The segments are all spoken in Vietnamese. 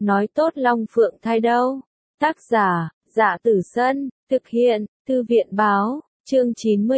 nói tốt Long Phượng thai đâu. Tác giả, Dạ Tử Sân, thực hiện, Thư viện báo, chương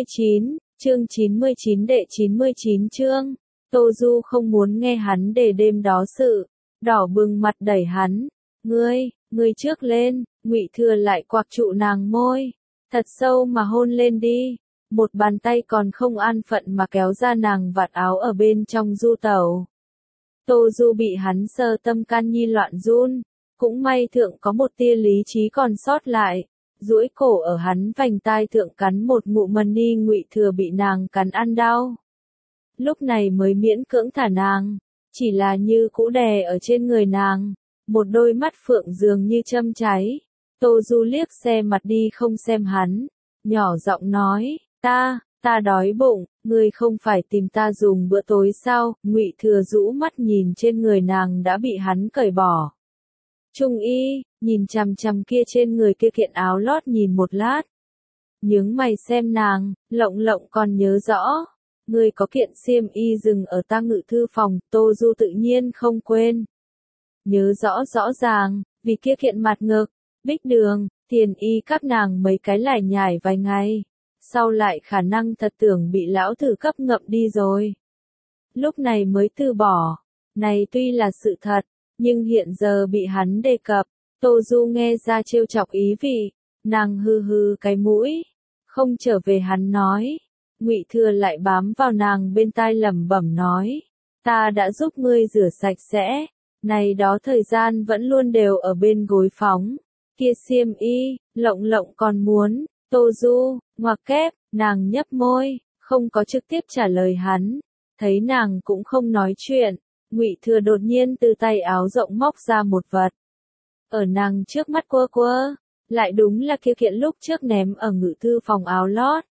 99 đệ 99 chương. Tô Du không muốn nghe hắn để đêm đó sự, đỏ bừng mặt đẩy hắn. Ngươi trước lên, Ngụy Thừa lại quạc trụ nàng môi, thật sâu mà hôn lên đi. Một bàn tay còn không an phận mà kéo ra nàng vạt áo ở bên trong du tẩu. Tô Du bị hắn sờ tâm can nhi loạn run, cũng may thượng có một tia lý trí còn sót lại, duỗi cổ ở hắn vành tai thượng cắn một ngụm mân ni. Ngụy Thừa bị nàng cắn ăn đau, lúc này mới miễn cưỡng thả nàng, chỉ là như cũ đè ở trên người nàng, một đôi mắt phượng dường như châm cháy. Tô Du liếc xe mặt đi không xem hắn, nhỏ giọng nói, ta đói bụng, ngươi không phải tìm ta dùng bữa tối sao? Ngụy Thừa rũ mắt nhìn trên người nàng đã bị hắn cởi bỏ trung y, nhìn chằm chằm kia trên người kia kiện áo lót nhìn một lát, nhướng mày xem nàng, lộng còn nhớ rõ, ngươi có kiện xiêm y dừng ở ta ngự thư phòng. Tô Du tự nhiên không quên, nhớ rõ ràng, vì kia kiện mặt ngực, Bích Đường, Tiền Y các nàng mấy cái lải nhải vài ngày, sau lại khả năng thật tưởng bị lão thử cấp ngậm đi rồi, lúc này mới từ bỏ. Này tuy là sự thật, nhưng hiện giờ bị hắn đề cập, Tô Du nghe ra trêu chọc ý vị, nàng hừ cái mũi, không trở về. Hắn nói, Ngụy Thừa lại bám vào nàng bên tai lẩm bẩm nói, ta đã giúp ngươi rửa sạch sẽ, này đó thời gian vẫn luôn đều ở bên gối phóng, kia xiêm y, lộng còn muốn. Tô Du, ngoặc kép, nàng nhấp môi, không có trực tiếp trả lời hắn, thấy nàng cũng không nói chuyện, Ngụy Thừa đột nhiên từ tay áo rộng móc ra một vật, ở nàng trước mắt quơ, lại đúng là kia kiện lúc trước ném ở ngự thư phòng áo lót.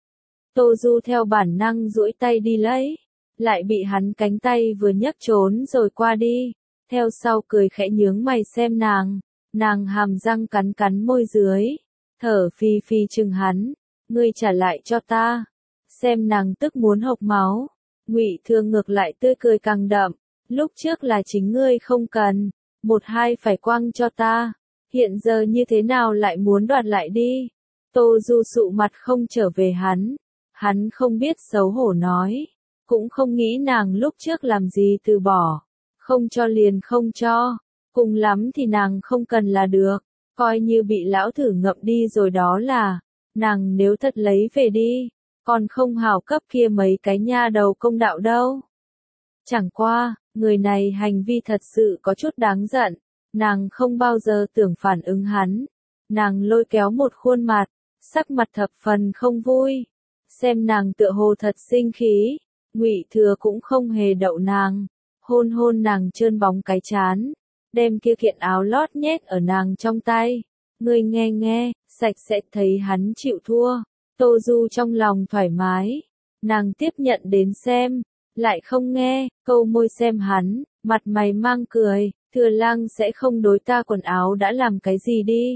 Tô Du theo bản năng duỗi tay đi lấy, lại bị hắn cánh tay vừa nhấc trốn rồi qua đi, theo sau cười khẽ nhướng mày xem nàng hàm răng cắn môi dưới, thở phì chừng hắn, ngươi trả lại cho ta. Xem nàng tức muốn hộc máu, Ngụy Thừa ngược lại tươi cười càng đậm, lúc trước là chính ngươi không cần, một hai phải quăng cho ta, hiện giờ như thế nào lại muốn đoạt lại đi. Tô Du sụ mặt không trở về hắn không biết xấu hổ nói, cũng không nghĩ nàng lúc trước làm gì từ bỏ, không cho liền không cho, cùng lắm thì nàng không cần là được, coi như bị lão thử ngậm đi rồi đó là, nàng nếu thật lấy về đi, còn không hào cấp kia mấy cái nha đầu công đạo đâu. Chẳng qua, người này hành vi thật sự có chút đáng giận, nàng không bao giờ tưởng phản ứng hắn, nàng lôi kéo một khuôn mặt, sắc mặt thập phần không vui, xem nàng tựa hồ thật sinh khí. Ngụy Thừa cũng không hề đậu nàng, hôn nàng trơn bóng cái trán, đem kia kiện áo lót nhét ở nàng trong tay. Ngươi nghe, sạch sẽ. Thấy hắn chịu thua, Tô Du trong lòng thoải mái, nàng tiếp nhận đến xem, lại không nghe, câu môi xem hắn, mặt mày mang cười, Thừa lang sẽ không đối ta quần áo đã làm cái gì đi.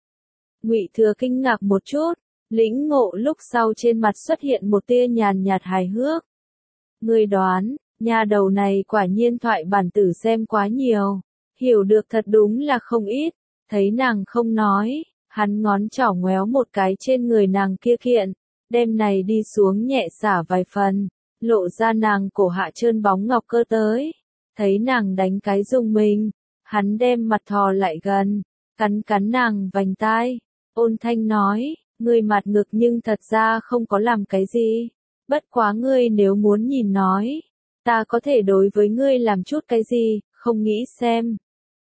Ngụy Thừa kinh ngạc một chút, lĩnh ngộ lúc sau trên mặt xuất hiện một tia nhàn nhạt hài hước. Ngươi đoán, nhà đầu này quả nhiên thoại bản tử xem quá nhiều, hiểu được thật đúng là không ít. Thấy nàng không nói, hắn ngón trỏ ngoéo một cái trên người nàng kia kiện, đem này đi xuống nhẹ xả vài phần, lộ ra nàng cổ hạ trơn bóng ngọc cơ tới. Thấy nàng đánh cái rùng mình, hắn đem mặt thò lại gần, cắn nàng vành tai, ôn thanh nói, ngươi mặt ngực nhưng thật ra không có làm cái gì, bất quá ngươi nếu muốn nhìn nói, ta có thể đối với ngươi làm chút cái gì, không nghĩ xem.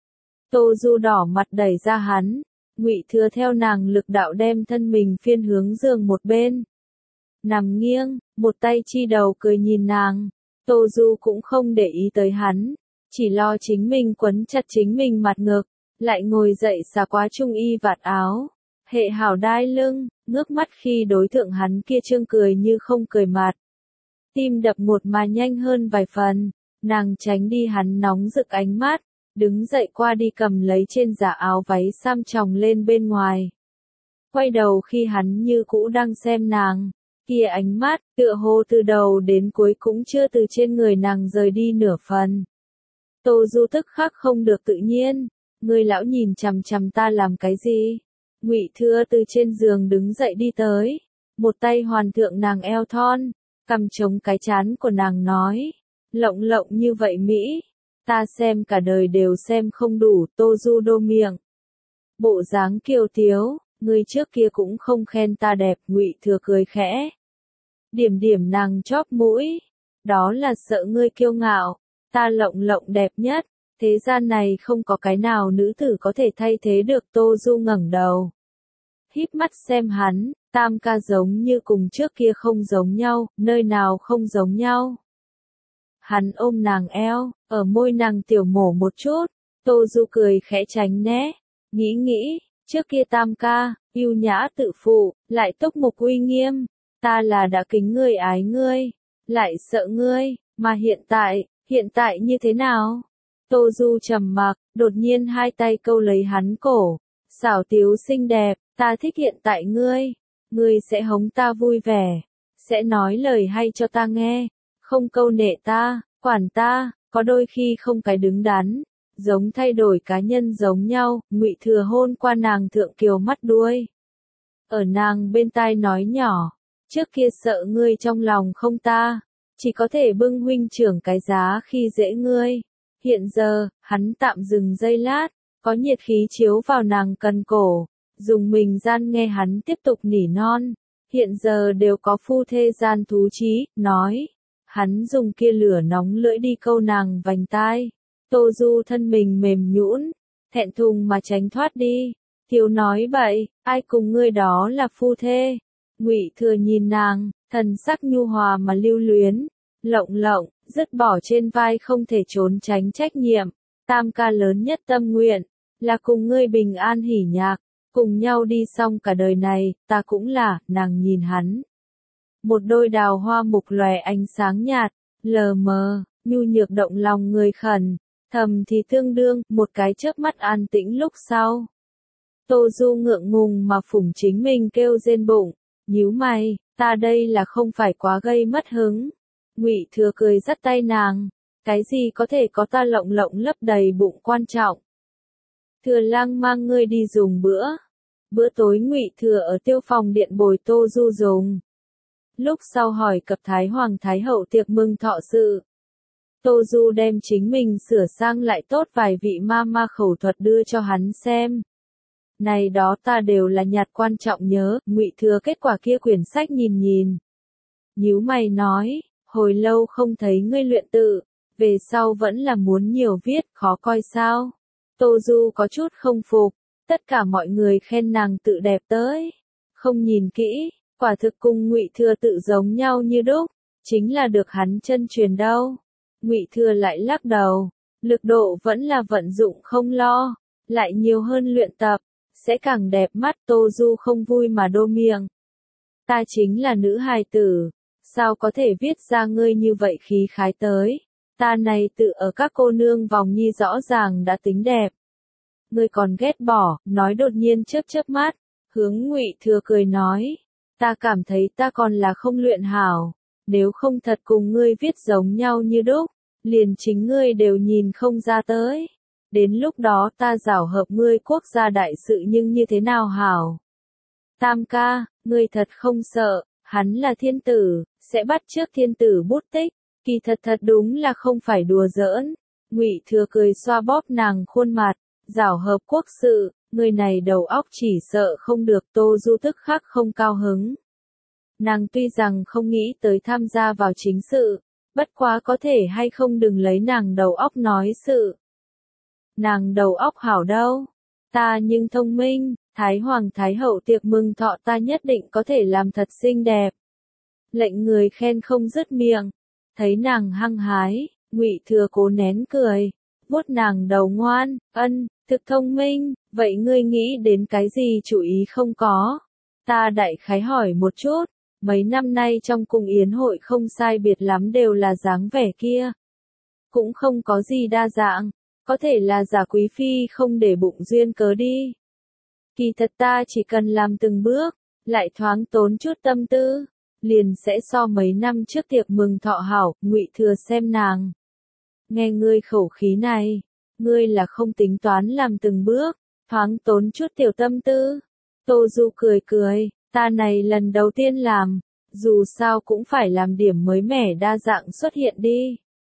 Tô Du đỏ mặt đẩy ra hắn, Ngụy Thừa theo nàng lực đạo đem thân mình phiên hướng giường một bên, nằm nghiêng, một tay chi đầu cười nhìn nàng. Tô Du cũng không để ý tới hắn, chỉ lo chính mình quấn chặt chính mình mặt ngực, lại ngồi dậy xả quá trung y vạt áo, hệ hảo đai lưng, ngước mắt khi đối thượng hắn kia trương cười như không cười mặt. Tim đập một mà nhanh hơn vài phần, nàng tránh đi hắn nóng rực ánh mắt, đứng dậy qua đi cầm lấy trên giả áo váy sam tròng lên bên ngoài. Quay đầu khi hắn như cũ đang xem nàng, kia ánh mắt, tựa hồ từ đầu đến cuối cũng chưa từ trên người nàng rời đi nửa phần. Tô Du tức khắc không được tự nhiên, Ngươi lão nhìn chằm chằm ta làm cái gì? Ngụy Thừa từ trên giường đứng dậy đi tới, một tay hoàn thượng nàng eo thon, cầm chống cái trán của nàng nói, lộng lộng như vậy Mỹ, ta xem cả đời đều xem không đủ. Tô Du đô miệng, bộ dáng kiêu tiếu, ngươi trước kia cũng không khen ta đẹp. Ngụy Thừa cười khẽ, điểm điểm nàng chóp mũi, đó là sợ ngươi kiêu ngạo, ta lộng lộng đẹp nhất, thế gian này không có cái nào nữ tử có thể thay thế được. Tô Du ngẩng đầu, híp mắt xem hắn, Tam ca giống như cùng trước kia không giống nhau, nơi nào không giống nhau. Hắn ôm nàng eo, ở môi nàng tiểu mổ một chút, Tô Du cười khẽ tránh né, nghĩ, trước kia Tam ca, yêu nhã tự phụ, lại túc mục uy nghiêm, ta là đã kính ngươi ái ngươi, lại sợ ngươi, mà hiện tại như thế nào? Tô Du trầm mặc, đột nhiên hai tay câu lấy hắn cổ, xảo tiếu xinh đẹp, ta thích hiện tại ngươi sẽ hống ta vui vẻ, sẽ nói lời hay cho ta nghe, không câu nệ ta, quản ta, có đôi khi không cái đứng đắn, giống thay đổi cá nhân giống nhau. Ngụy Thừa hôn qua nàng thượng kiều mắt đuôi, ở nàng bên tai nói nhỏ, trước kia sợ ngươi trong lòng không ta, chỉ có thể bưng huynh trưởng cái giá khi dễ ngươi. Hiện giờ, hắn tạm dừng giây lát, có nhiệt khí chiếu vào nàng cần cổ, dùng mình gian nghe hắn tiếp tục nỉ non, hiện giờ đều có phu thê gian thú chí, nói, hắn dùng kia lửa nóng lưỡi đi câu nàng vành tai. Tô Du thân mình mềm nhũn, thẹn thùng mà tránh thoát đi, thiếu nói bậy, ai cùng ngươi đó là phu thê? Ngụy Thừa nhìn nàng, thần sắc nhu hòa mà lưu luyến, lộng lộng, dứt bỏ trên vai không thể trốn tránh trách nhiệm, Tam ca lớn nhất tâm nguyện, là cùng ngươi bình an hỉ nhạc, cùng nhau đi xong cả đời này, ta cũng là. Nàng nhìn hắn, một đôi đào hoa mục lòe ánh sáng nhạt, lờ mờ, nhu nhược động lòng người khẩn, thầm thì tương đương. Một cái chớp mắt an tĩnh lúc sau, Tô Du ngượng ngùng mà phủng chính mình kêu rên bụng, nhíu mày, ta đây là không phải quá gây mất hứng. Ngụy Thừa cười dắt tay nàng, cái gì có thể có ta lộng lộng lấp đầy bụng quan trọng. Thừa Lang mang ngươi đi dùng bữa. Bữa tối Ngụy Thừa ở Tiêu Phòng điện bồi Tô Du dùng. Lúc sau hỏi cập Thái Hoàng Thái Hậu tiệc mừng thọ sự, Tô Du đem chính mình sửa sang lại tốt vài vị ma khẩu thuật đưa cho hắn xem. Này đó ta đều là nhặt quan trọng nhớ. Ngụy Thừa kết quả kia quyển sách nhìn, nhíu mày nói, hồi lâu không thấy ngươi luyện tự, về sau vẫn là muốn nhiều viết, khó coi sao? Tô Du có chút không phục, tất cả mọi người khen nàng tự đẹp tới, không nhìn kỹ, quả thực cùng Ngụy Thừa tự giống nhau như đúc, chính là được hắn chân truyền đâu. Ngụy Thừa lại lắc đầu, lực độ vẫn là vận dụng không lo, lại nhiều hơn luyện tập, sẽ càng đẹp mắt. Tô Du không vui mà đô miệng, ta chính là nữ hài tử, sao có thể viết ra ngươi như vậy khí khái tới, ta này tự ở các cô nương vòng nhi rõ ràng đã tính đẹp. Ngươi còn ghét bỏ, nói đột nhiên chớp mắt, hướng Ngụy Thừa cười nói, ta cảm thấy ta còn là không luyện hảo, nếu không thật cùng ngươi viết giống nhau như đúc, liền chính ngươi đều nhìn không ra tới. Đến lúc đó ta giảo hợp ngươi quốc gia đại sự nhưng như thế nào hảo? Tam ca, ngươi thật không sợ, hắn là thiên tử, sẽ bắt chước thiên tử bút tích, kỳ thật đúng là không phải đùa giỡn. Ngụy Thừa cười xoa bóp nàng khuôn mặt, giảo hợp quốc sự, người này đầu óc chỉ sợ không được. Tô Du tức khắc không cao hứng. Nàng tuy rằng không nghĩ tới tham gia vào chính sự, bất quá có thể hay không đừng lấy nàng đầu óc nói sự. Nàng đầu óc hảo đâu, ta nhưng thông minh, Thái Hoàng Thái Hậu tiệc mừng thọ ta nhất định có thể làm thật xinh đẹp. Lệnh người khen không dứt miệng, thấy nàng hăng hái, Ngụy Thừa cố nén cười, vuốt nàng đầu ngoan, ân, thực thông minh, vậy ngươi nghĩ đến cái gì chủ ý không có? Ta đại khái hỏi một chút, mấy năm nay trong cung yến hội không sai biệt lắm đều là dáng vẻ kia. Cũng không có gì đa dạng, có thể là giả quý phi không để bụng duyên cớ đi. Kỳ thật ta chỉ cần làm từng bước, lại thoáng tốn chút tâm tư, liền sẽ so mấy năm trước tiệc mừng thọ hảo. Ngụy Thừa xem nàng, nghe ngươi khẩu khí này, Ngươi là không tính toán làm từng bước, thoáng tốn chút tiểu tâm tư. Tô Du cười cười, ta này lần đầu tiên làm, dù sao cũng phải làm điểm mới mẻ đa dạng xuất hiện đi.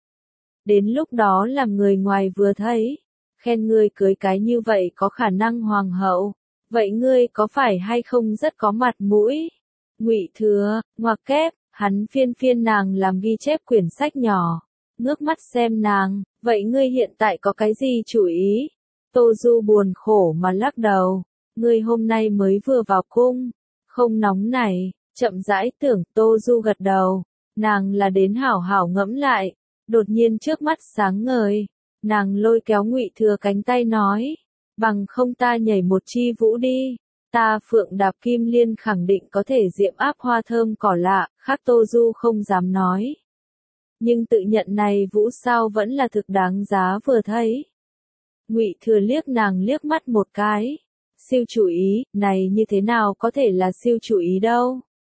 Đến lúc đó làm người ngoài vừa thấy, khen ngươi cưới cái như vậy có khả năng hoàng hậu, vậy ngươi có phải hay không rất có mặt mũi? Ngụy Thừa, ngoặc kép, hắn phiên phiên nàng làm ghi chép quyển sách nhỏ, ngước mắt xem nàng, vậy ngươi hiện tại có cái gì chủ ý? Tô Du buồn khổ mà lắc đầu, ngươi hôm nay mới vừa vào cung, không nóng này, chậm rãi tưởng. Tô Du gật đầu, nàng là đến hảo hảo ngẫm lại, đột nhiên trước mắt sáng ngời, nàng lôi kéo Ngụy Thừa cánh tay nói, bằng không ta nhảy một chi vũ đi. Ta phượng đạp kim liên khẳng định có thể diễm áp hoa thơm cỏ lạ, khác Tô Du không dám nói. Nhưng tự nhận này vũ sao vẫn là thực đáng giá vừa thấy. Ngụy Thừa liếc nàng liếc mắt một cái. Siêu chủ ý, này như thế nào có thể là siêu chủ ý đâu.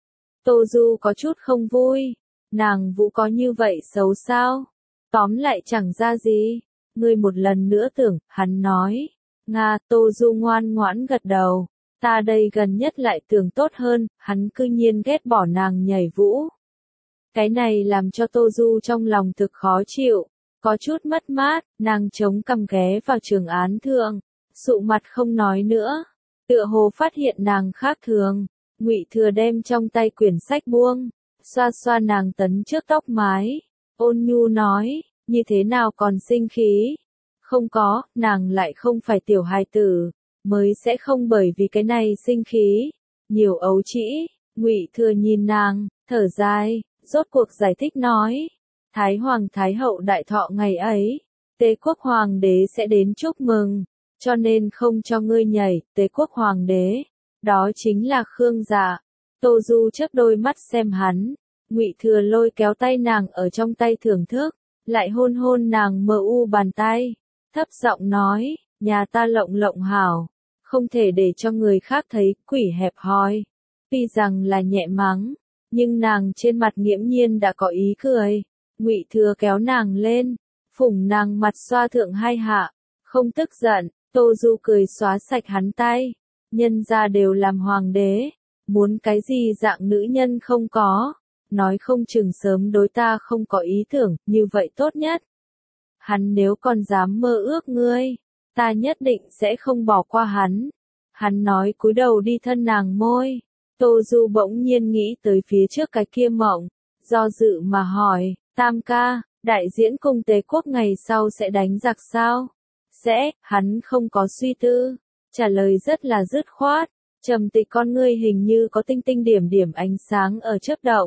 Tô Du có chút không vui. Nàng vũ có như vậy xấu sao? Tóm lại chẳng ra gì. Ngươi một lần nữa tưởng, hắn nói. Nga, Tô Du ngoan ngoãn gật đầu. Ta đây gần nhất lại tưởng tốt hơn, hắn cư nhiên ghét bỏ nàng nhảy vũ. Cái này làm cho Tô Du trong lòng thực khó chịu, có chút mất mát, nàng chống cằm ghé vào trường án thượng, sụ mặt không nói nữa, tựa hồ phát hiện nàng khác thường. Ngụy Thừa đem trong tay quyển sách buông, xoa xoa nàng tấn trước tóc mái, ôn nhu nói, như thế nào còn sinh khí? Không có, nàng lại không phải tiểu hài tử, mới sẽ không bởi vì cái này sinh khí. Nhiều ấu trĩ. Ngụy Thừa nhìn nàng, thở dài, rốt cuộc giải thích nói, Thái Hoàng Thái Hậu đại thọ ngày ấy, Tế Quốc Hoàng đế sẽ đến chúc mừng, cho nên không cho ngươi nhảy. Tế Quốc Hoàng đế, đó chính là Khương Dạ. Tô Du chớp đôi mắt xem hắn, Ngụy Thừa lôi kéo tay nàng ở trong tay thưởng thức, lại hôn hôn nàng mờ u bàn tay, thấp giọng nói, nhà ta lộng lộng hảo, không thể để cho người khác thấy quỷ hẹp hòi. Tuy rằng là nhẹ mắng, nhưng nàng trên mặt nghiễm nhiên đã có ý cười. Ngụy Thừa kéo nàng lên, phủng nàng mặt xoa thượng hai hạ, không tức giận. Tô Du cười xóa sạch hắn tay, nhân gia đều làm hoàng đế, muốn cái gì dạng nữ nhân không có, nói không chừng sớm đối ta không có ý tưởng, như vậy tốt nhất. Hắn nếu còn dám mơ ước ngươi, ta nhất định sẽ không bỏ qua hắn. Hắn nói cúi đầu đi thân nàng môi. Tô Du bỗng nhiên nghĩ tới phía trước cái kia mộng, do dự mà hỏi, Tam ca, đại diễn cung Tế Quốc ngày sau sẽ đánh giặc sao? Sẽ, hắn không có suy tư, trả lời rất là dứt khoát, trầm tịch con ngươi hình như có tinh tinh điểm điểm ánh sáng ở chớp động.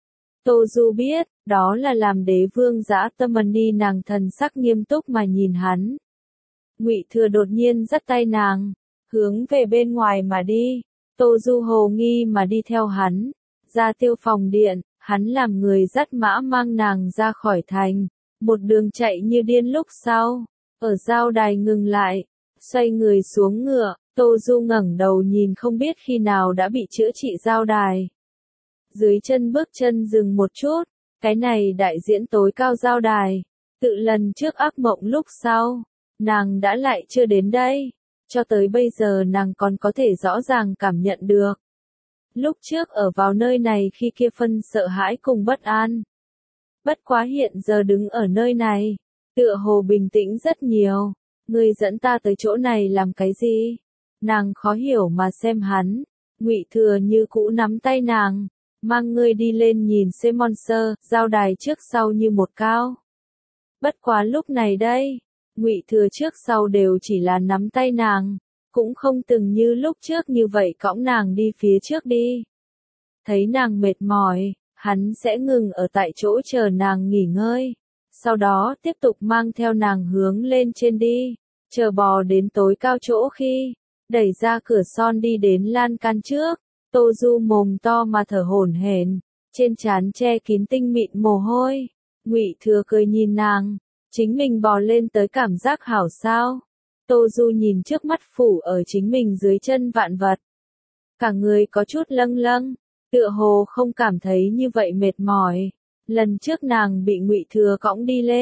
Tô Du biết, đó là làm đế vương dã tâm đi. Nàng thần sắc nghiêm túc mà nhìn hắn. Ngụy Thừa đột nhiên dắt tay nàng, hướng về bên ngoài mà đi. Tô Du hồ nghi mà đi theo hắn, ra Tiêu Phòng điện, hắn làm người dắt mã mang nàng ra khỏi thành, một đường chạy như điên. Lúc sau, ở giao đài ngừng lại, xoay người xuống ngựa, Tô Du ngẩng đầu nhìn không biết khi nào đã bị chữa trị giao đài. Dưới chân bước chân dừng một chút, cái này đại diễn tối cao giao đài, tự lần trước ác mộng lúc sau, nàng đã lại chưa đến đây. Cho tới bây giờ nàng còn có thể rõ ràng cảm nhận được. Lúc trước ở vào nơi này khi kia phân sợ hãi cùng bất an. Bất quá hiện giờ đứng ở nơi này, tựa hồ bình tĩnh rất nhiều. Ngươi dẫn ta tới chỗ này làm cái gì? Nàng khó hiểu mà xem hắn. Ngụy Thừa như cũ nắm tay nàng, mang ngươi đi lên nhìn xem monster, giao đài trước sau như một cao. Bất quá lúc này đây, Ngụy Thừa trước sau đều chỉ là nắm tay nàng, cũng không từng như lúc trước như vậy cõng nàng đi phía trước đi. Thấy nàng mệt mỏi, hắn sẽ ngừng ở tại chỗ chờ nàng nghỉ ngơi, sau đó tiếp tục mang theo nàng hướng lên trên đi, chờ bò đến tối cao chỗ khi, đẩy ra cửa son đi đến lan can trước. Tô Du mồm to mà thở hổn hển, trên trán che kín tinh mịn mồ hôi. Ngụy Thừa cười nhìn nàng, chính mình bò lên tới cảm giác hảo sao? Tô Du nhìn trước mắt phủ ở chính mình dưới chân vạn vật, cả người có chút lâng lâng, tựa hồ không cảm thấy như vậy mệt mỏi. Lần trước nàng bị Ngụy Thừa cõng đi lên,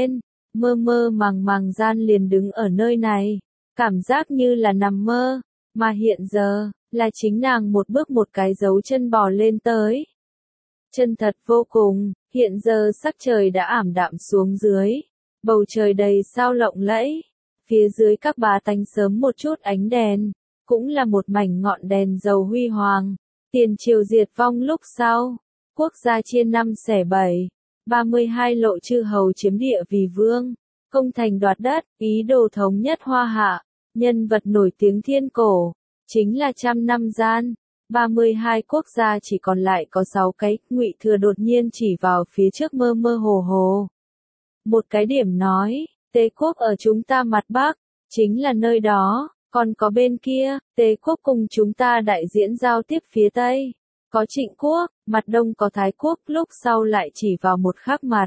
mơ mơ màng màng gian liền đứng ở nơi này, cảm giác như là nằm mơ, mà hiện giờ, là chính nàng một bước một cái dấu chân bò lên tới. Chân thật vô cùng, hiện giờ sắc trời đã ảm đạm xuống dưới, bầu trời đầy sao lộng lẫy, phía dưới các bá tánh sớm một chút ánh đèn, cũng là một mảnh ngọn đèn dầu huy hoàng, tiền triều diệt vong lúc sau, quốc gia chia năm xẻ bảy, 32 lộ chư hầu chiếm địa vì vương, công thành đoạt đất, ý đồ thống nhất hoa hạ, nhân vật nổi tiếng thiên cổ, chính là trăm năm gian. 32 quốc gia chỉ còn lại có 6 cái, Ngụy Thừa đột nhiên chỉ vào phía trước mơ mơ hồ hồ. Một cái điểm nói, Tề quốc ở chúng ta mặt Bắc, chính là nơi đó, còn có bên kia, Tề quốc cùng chúng ta đại diễn giao tiếp phía Tây. Có Trịnh quốc, mặt Đông có Thái quốc, lúc sau lại chỉ vào một khác mặt.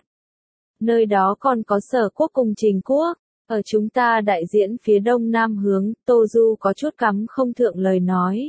Nơi đó còn có Sở quốc cùng Trình quốc, ở chúng ta đại diễn phía Đông Nam hướng, Tô Du có chút cắm không thượng lời nói.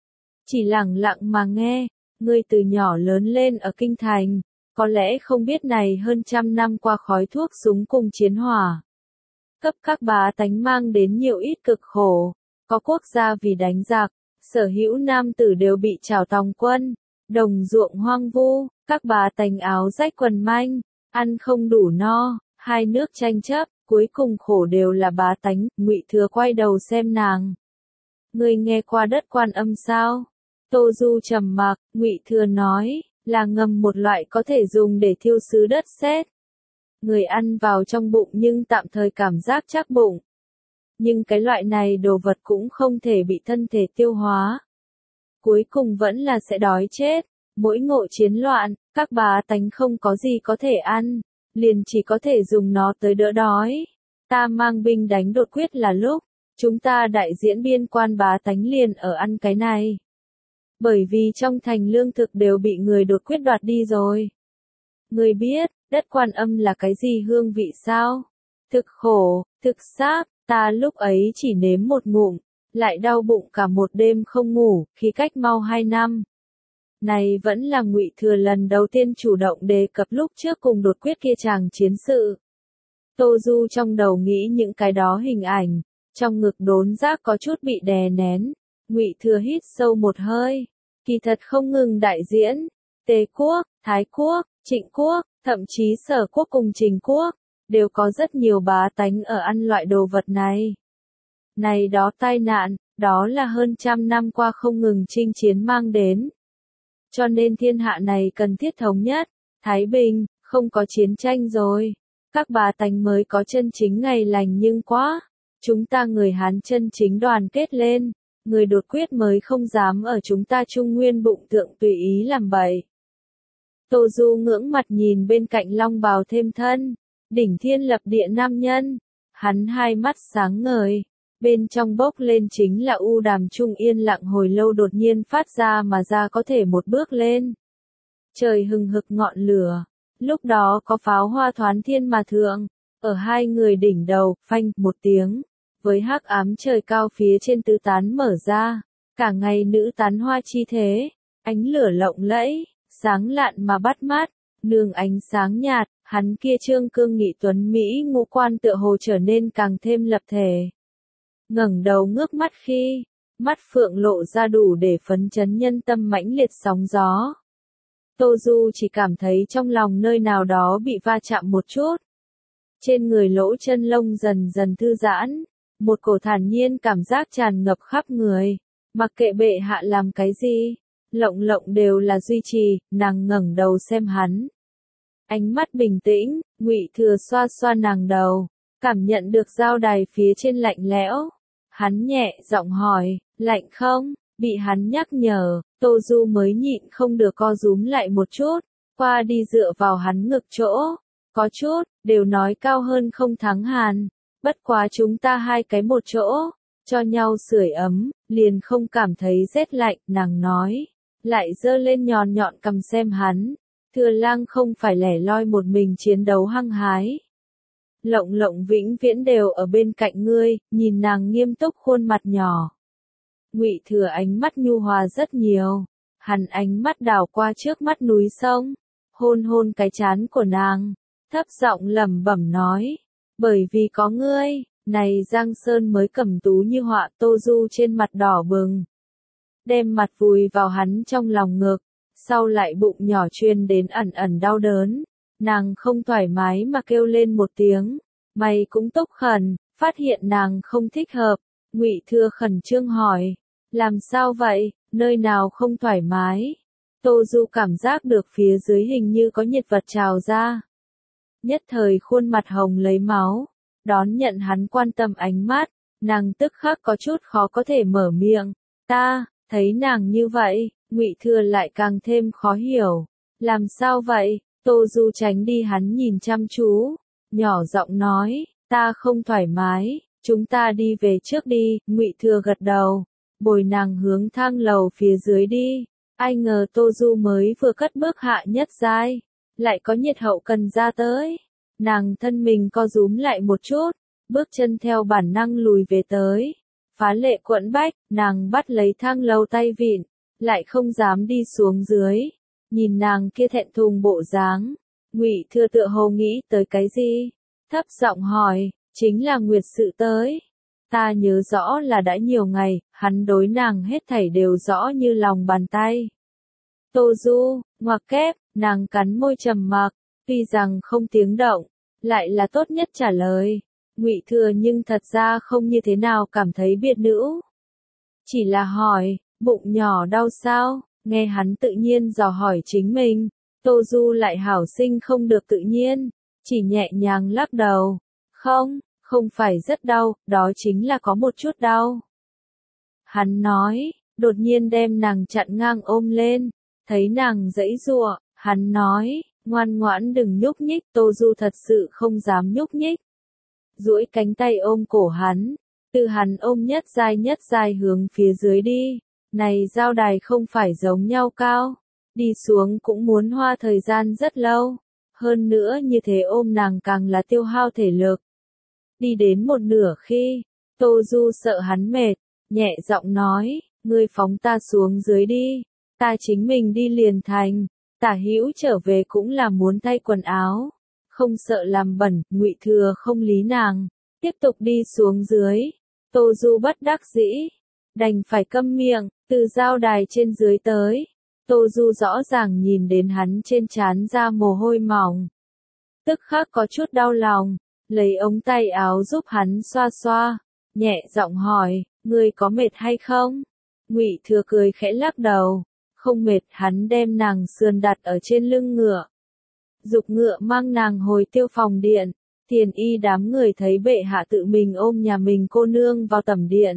Chỉ lẳng lặng mà nghe, ngươi từ nhỏ lớn lên ở kinh thành, có lẽ không biết này hơn trăm năm qua khói thuốc súng cùng chiến hỏa. Cấp các bá tánh mang đến nhiều ít cực khổ, có quốc gia vì đánh giặc, sở hữu nam tử đều bị trảo tòng quân, đồng ruộng hoang vu, các bá tánh áo rách quần manh, ăn không đủ no, hai nước tranh chấp, cuối cùng khổ đều là bá tánh. Ngụy Thừa quay đầu xem nàng. Ngươi nghe qua đất Quan Âm sao? Tô Du trầm mặc, Ngụy Thừa nói, là ngầm một loại có thể dùng để thiêu xứ đất sét. Người ăn vào trong bụng nhưng tạm thời cảm giác chắc bụng. Nhưng cái loại này đồ vật cũng không thể bị thân thể tiêu hóa. Cuối cùng vẫn là sẽ đói chết. Mỗi ngộ chiến loạn, các bá tánh không có gì có thể ăn, liền chỉ có thể dùng nó tới đỡ đói. Ta mang binh đánh đột quyết là lúc, chúng ta đại diễn biên quan bá tánh liền ở ăn cái này. Bởi vì trong thành lương thực đều bị người đột quyết đoạt đi rồi. Người biết, đất Quan Âm là cái gì hương vị sao? Thực khổ, thực sáp, ta lúc ấy chỉ nếm một ngụm, lại đau bụng cả một đêm không ngủ, khi cách mau 2 năm. Này vẫn là Ngụy Thừa lần đầu tiên chủ động đề cập lúc trước cùng đột quyết kia chàng chiến sự. Tô Du trong đầu nghĩ những cái đó hình ảnh, trong ngực đốn giác có chút bị đè nén. Ngụy Thừa hít sâu một hơi, kỳ thật không ngừng đại diễn, Tề quốc, Thái quốc, Trịnh quốc, thậm chí Sở quốc cùng Trình quốc, đều có rất nhiều bá tánh ở ăn loại đồ vật này. Này đó tai nạn, đó là hơn trăm năm qua không ngừng chinh chiến mang đến. Cho nên thiên hạ này cần thiết thống nhất, thái bình, không có chiến tranh rồi. Các bá tánh mới có chân chính ngày lành nhưng quá. Chúng ta người Hán chân chính đoàn kết lên. Người đột quyết mới không dám ở chúng ta Trung Nguyên bụng thượng tùy ý làm bậy. Tô Du ngưỡng mặt nhìn bên cạnh long bào thêm thân, đỉnh thiên lập địa nam nhân. Hắn hai mắt sáng ngời, bên trong bốc lên chính là u đàm trung yên lặng hồi lâu đột nhiên phát ra mà ra có thể một bước lên. Trời hừng hực ngọn lửa, lúc đó có pháo hoa thoán thiên mà thượng, ở hai người đỉnh đầu, phanh, một tiếng. Với hắc ám trời cao phía trên tứ tán mở ra, cả ngày nữ tán hoa chi thế, ánh lửa lộng lẫy, sáng lạn mà bắt mắt, nương ánh sáng nhạt, hắn kia trương cương nghị tuấn Mỹ ngũ quan tựa hồ trở nên càng thêm lập thể. Ngẩng đầu ngước mắt khi, mắt phượng lộ ra đủ để phấn chấn nhân tâm mãnh liệt sóng gió. Tô Du chỉ cảm thấy trong lòng nơi nào đó bị va chạm một chút. Trên người lỗ chân lông dần dần thư giãn. Một cổ thản nhiên cảm giác tràn ngập khắp người, mặc kệ bệ hạ làm cái gì, lộng lộng đều là duy trì. Nàng ngẩng đầu xem hắn, ánh mắt bình tĩnh. Ngụy Thừa xoa xoa nàng đầu, cảm nhận được giao đài phía trên lạnh lẽo. Hắn nhẹ giọng hỏi, lạnh không? Bị hắn nhắc nhở, Tô Du mới nhịn không được co rúm lại một chút, qua đi dựa vào hắn ngực chỗ, có chút, đều nói cao hơn không thắng hàn. Bất quá chúng ta hai cái một chỗ, cho nhau sưởi ấm, liền không cảm thấy rét lạnh, nàng nói. Lại giơ lên nhọn nhọn cầm xem hắn. Thừa Lang không phải lẻ loi một mình chiến đấu hăng hái. Lộng lộng vĩnh viễn đều ở bên cạnh ngươi, nhìn nàng nghiêm túc khuôn mặt nhỏ. Ngụy Thừa ánh mắt nhu hòa rất nhiều. Hắn ánh mắt đảo qua trước mắt núi sông, hôn hôn cái trán của nàng, thấp giọng lẩm bẩm nói. Bởi vì có ngươi, này Giang Sơn mới cẩm tú như họa. Tô Du trên mặt đỏ bừng, đem mặt vùi vào hắn trong lòng ngực, sau lại bụng nhỏ truyền đến ẩn ẩn đau đớn. Nàng không thoải mái mà kêu lên một tiếng, mày cũng túc khẩn, phát hiện nàng không thích hợp. Ngụy Thừa khẩn trương hỏi, làm sao vậy, nơi nào không thoải mái? Tô Du cảm giác được phía dưới hình như có nhiệt vật trào ra. Nhất thời khuôn mặt hồng lấy máu, đón nhận hắn quan tâm ánh mắt, nàng tức khắc có chút khó có thể mở miệng. Ta, thấy nàng như vậy, Ngụy Thừa lại càng thêm khó hiểu. Làm sao vậy? Tô Du tránh đi hắn nhìn chăm chú, nhỏ giọng nói, ta không thoải mái, chúng ta đi về trước đi. Ngụy Thừa gật đầu, bồi nàng hướng thang lầu phía dưới đi. Ai ngờ Tô Du mới vừa cất bước hạ nhất giai, lại có nhiệt hậu cần ra tới. Nàng thân mình co rúm lại một chút, bước chân theo bản năng lùi về tới. Phá lệ quẫn bách, nàng bắt lấy thang lầu tay vịn, lại không dám đi xuống dưới. Nhìn nàng kia thẹn thùng bộ dáng, Ngụy Thừa tựa hồ nghĩ tới cái gì, thấp giọng hỏi, chính là Nguyệt sự tới. Ta nhớ rõ là đã nhiều ngày, hắn đối nàng hết thảy đều rõ như lòng bàn tay. Tô Du, ngoặc kép, nàng cắn môi trầm mặc, tuy rằng không tiếng động, lại là tốt nhất trả lời. Ngụy Thừa nhưng thật ra không như thế nào cảm thấy biệt nữ. Chỉ là hỏi, bụng nhỏ đau sao? Nghe hắn tự nhiên dò hỏi chính mình, Tô Du lại hảo sinh không được tự nhiên, chỉ nhẹ nhàng lắc đầu. Không phải rất đau, đó chính là có một chút đau. Hắn nói, đột nhiên đem nàng chặn ngang ôm lên, thấy nàng giãy giụa, hắn nói, ngoan ngoãn đừng nhúc nhích. Tô Du thật sự không dám nhúc nhích, duỗi cánh tay ôm cổ hắn, từ hắn ôm nhất giai hướng phía dưới đi. Này giao đài không phải giống nhau cao, đi xuống cũng muốn hoa thời gian rất lâu, hơn nữa như thế ôm nàng càng là tiêu hao thể lực. Đi đến một nửa khi, Tô Du sợ hắn mệt, nhẹ giọng nói, ngươi phóng ta xuống dưới đi, ta chính mình đi liền thành. Tả Hữu trở về cũng là muốn thay quần áo, không sợ làm bẩn. Ngụy Thừa không lý nàng, tiếp tục đi xuống dưới. Tô Du bất đắc dĩ, đành phải câm miệng. Từ giao đài trên dưới tới, Tô Du rõ ràng nhìn đến hắn trên trán ra mồ hôi mỏng, tức khắc có chút đau lòng, lấy ống tay áo giúp hắn xoa xoa, nhẹ giọng hỏi, ngươi có mệt hay không? Ngụy Thừa cười khẽ lắc đầu, không mệt. Hắn đem nàng sườn đặt ở trên lưng ngựa, giục ngựa mang nàng hồi Tiêu Phòng điện. Tiền y đám người thấy bệ hạ tự mình ôm nhà mình cô nương vào tẩm điện,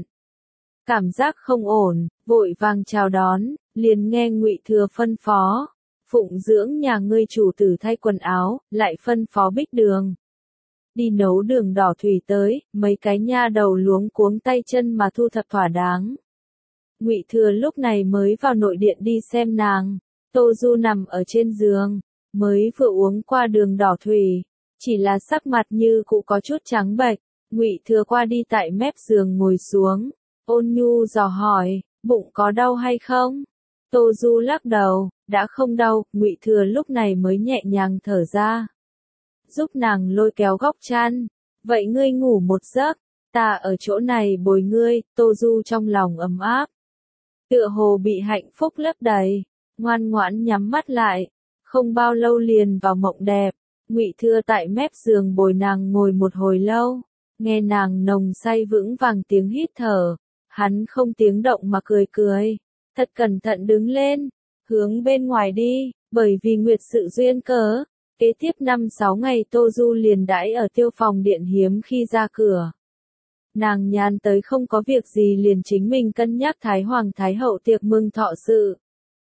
cảm giác không ổn, vội vàng chào đón, liền nghe Ngụy Thừa phân phó, phụng dưỡng nhà ngươi chủ tử thay quần áo, lại phân phó Bích Đường đi nấu đường đỏ thủy tới. Mấy cái nha đầu luống cuống tay chân mà thu thập thỏa đáng. Ngụy Thừa lúc này mới vào nội điện đi xem nàng. Tô Du nằm ở trên giường, mới vừa uống qua đường đỏ thủy, chỉ là sắc mặt như cũ có chút trắng bệch. Ngụy Thừa qua đi tại mép giường ngồi xuống, ôn nhu dò hỏi, bụng có đau hay không? Tô Du lắc đầu, đã không đau. Ngụy Thừa lúc này mới nhẹ nhàng thở ra, giúp nàng lôi kéo góc chăn. Vậy ngươi ngủ một giấc, ta ở chỗ này bồi ngươi. Tô Du trong lòng ấm áp, tựa hồ bị hạnh phúc lấp đầy, ngoan ngoãn nhắm mắt lại, không bao lâu liền vào mộng đẹp. Ngụy Thừa tại mép giường bồi nàng ngồi một hồi lâu, nghe nàng nồng say vững vàng tiếng hít thở, hắn không tiếng động mà cười cười, thật cẩn thận đứng lên, hướng bên ngoài đi. Bởi vì Nguyệt sự duyên cớ, kế tiếp 5-6 ngày Tô Du liền đãi ở Tiêu Phòng điện, hiếm khi ra cửa. Nàng nhàn tới không có việc gì liền chính mình cân nhắc Thái Hoàng Thái Hậu tiệc mừng thọ sự.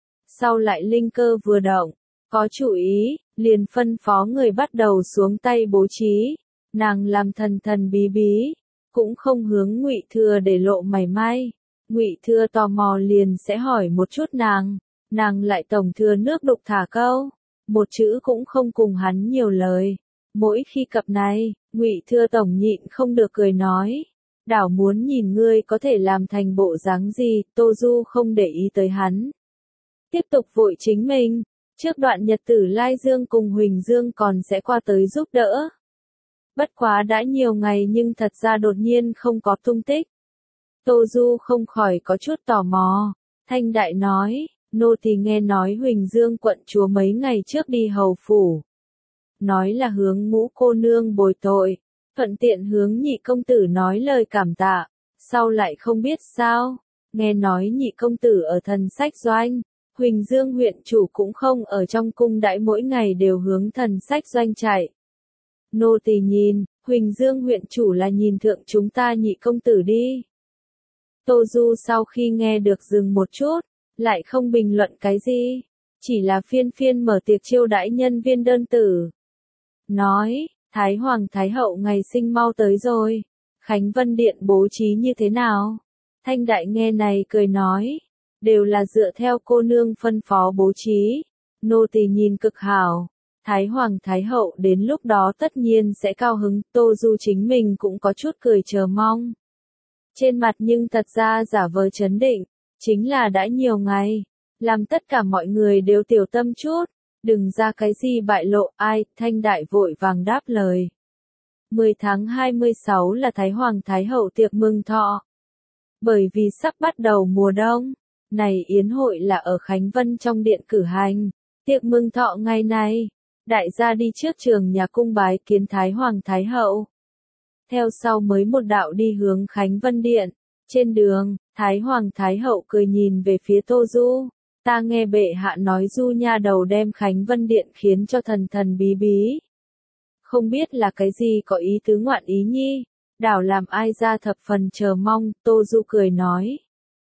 Sau lại linh cơ vừa động, có chủ ý, liền phân phó người bắt đầu xuống tay bố trí. Nàng làm thần thần bí bí, cũng không hướng Ngụy Thừa để lộ mảy may. Ngụy Thừa tò mò liền sẽ hỏi một chút nàng lại tổng thừa nước đục thả câu, một chữ cũng không cùng hắn nhiều lời. Mỗi khi cập này, Ngụy Thừa tổng nhịn không được cười nói, đảo muốn nhìn ngươi có thể làm thành bộ dáng gì. Tô Du không để ý tới hắn, tiếp tục vội chính mình. Trước đoạn nhật tử Lai Dương cùng Huỳnh Dương còn sẽ qua tới giúp đỡ. Bất quá đã nhiều ngày nhưng thật ra đột nhiên không có tung tích. Tô Du không khỏi có chút tò mò. Thanh Đại nói, nô tỳ nghe nói Huỳnh Dương quận chúa mấy ngày trước đi hầu phủ. Nói là hướng Ngũ cô nương bồi tội, thuận tiện hướng Nhị công tử nói lời cảm tạ, sau lại không biết sao, nghe nói Nhị công tử ở Thần Sách Doanh, Huỳnh Dương huyện chủ cũng không ở trong cung đãi mỗi ngày đều hướng Thần Sách Doanh chạy. Nô tỳ nhìn, Huỳnh Dương huyện chủ là nhìn thượng chúng ta Nhị công tử đi. Tô Du sau khi nghe được dừng một chút, lại không bình luận cái gì, chỉ là phiên phiên mở tiệc chiêu đãi nhân viên đơn tử. Nói, Thái Hoàng Thái Hậu ngày sinh mau tới rồi, Khánh Vân Điện bố trí như thế nào? Thanh Đại nghe này cười nói, đều là dựa theo cô nương phân phó bố trí, nô tỳ nhìn cực hảo. Thái Hoàng Thái Hậu đến lúc đó tất nhiên sẽ cao hứng, Tô Du chính mình cũng có chút cười chờ mong. Trên mặt nhưng thật ra giả vờ trấn định, chính là đã nhiều ngày, làm tất cả mọi người đều tiểu tâm chút, đừng ra cái gì bại lộ ai, Thanh Đại vội vàng đáp lời. 10 tháng 26 là Thái Hoàng Thái Hậu tiệc mừng thọ. Bởi vì sắp bắt đầu mùa đông, này yến hội là ở Khánh Vân trong điện cử hành, tiệc mừng thọ ngày này, đại gia đi trước trường nhà cung bái kiến Thái Hoàng Thái Hậu. Theo sau mới một đạo đi hướng Khánh Vân Điện, trên đường, Thái Hoàng Thái Hậu cười nhìn về phía Tô Du, ta nghe bệ hạ nói Du nha đầu đem Khánh Vân Điện khiến cho thần thần bí bí. Không biết là cái gì có ý tứ ngoạn ý nhi, đảo làm ai ra thập phần chờ mong, Tô Du cười nói.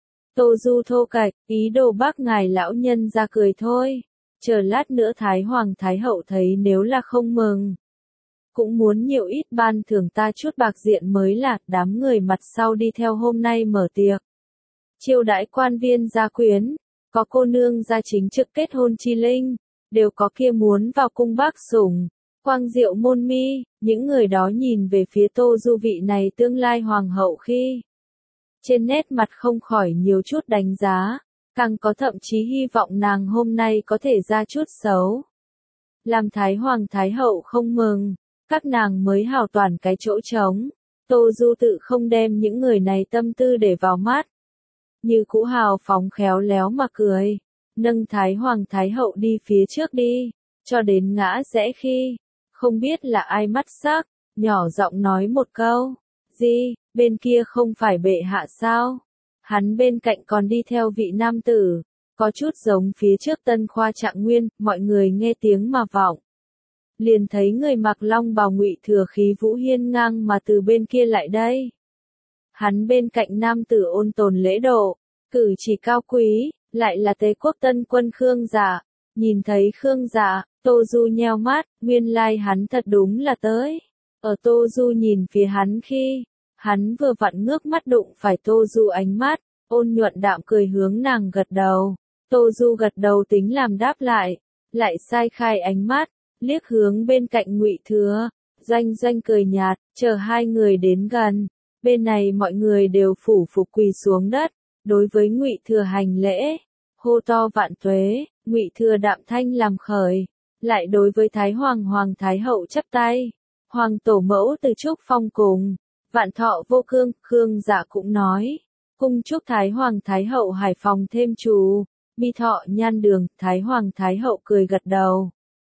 Tô Du thô cạch, ý đồ bác ngài lão nhân ra cười thôi, chờ lát nữa Thái Hoàng Thái Hậu thấy nếu là không mừng. Cũng muốn nhiều ít ban thưởng ta chút bạc diện mới là, đám người mặt sau đi theo hôm nay mở tiệc. Chiêu đãi quan viên gia quyến, có cô nương gia chính trực kết hôn chi linh, đều có kia muốn vào cung bác sủng, quang diệu môn mi, những người đó nhìn về phía Tô Du vị này tương lai hoàng hậu khi. Trên nét mặt không khỏi nhiều chút đánh giá, càng có thậm chí hy vọng nàng hôm nay có thể ra chút xấu. Làm Thái Hoàng Thái Hậu không mừng, các nàng mới hào toàn cái chỗ trống, Tô Du tự không đem những người này tâm tư để vào mắt. Như cũ hào phóng khéo léo mà cười, nâng Thái Hoàng Thái Hậu đi phía trước đi, cho đến ngã rẽ khi, không biết là ai mắt sắc, nhỏ giọng nói một câu, gì, bên kia không phải bệ hạ sao? Hắn bên cạnh còn đi theo vị nam tử, có chút giống phía trước Tân Khoa Trạng Nguyên, mọi người nghe tiếng mà vọng. Liền thấy người mặc long bào Ngụy Thừa khí vũ hiên ngang mà từ bên kia lại đây. Hắn bên cạnh nam tử ôn tồn lễ độ, cử chỉ cao quý, lại là Tế Quốc Tân Quân Khương Dạ. Nhìn thấy Khương Dạ, Tô Du nheo mắt, nguyên lai hắn thật đúng là tới. Ở Tô Du nhìn phía hắn khi, hắn vừa vặn ngước mắt đụng phải Tô Du ánh mắt, ôn nhuận đạm cười hướng nàng gật đầu. Tô Du gật đầu tính làm đáp lại sai khai ánh mắt, liếc hướng bên cạnh Ngụy Thừa, Doanh Doanh cười nhạt, chờ hai người đến gần, bên này mọi người đều phủ phục quỳ xuống đất, đối với Ngụy Thừa hành lễ, hô to vạn tuế, Ngụy Thừa đạm thanh làm khởi, lại đối với Thái Hoàng Thái Hậu chắp tay, Hoàng tổ mẫu từ chúc phong cùng, vạn thọ vô cương, Khương Dạ cũng nói, cung chúc Thái Hoàng Thái Hậu hải phòng thêm trù, mi thọ nhan đường, Thái Hoàng Thái Hậu cười gật đầu.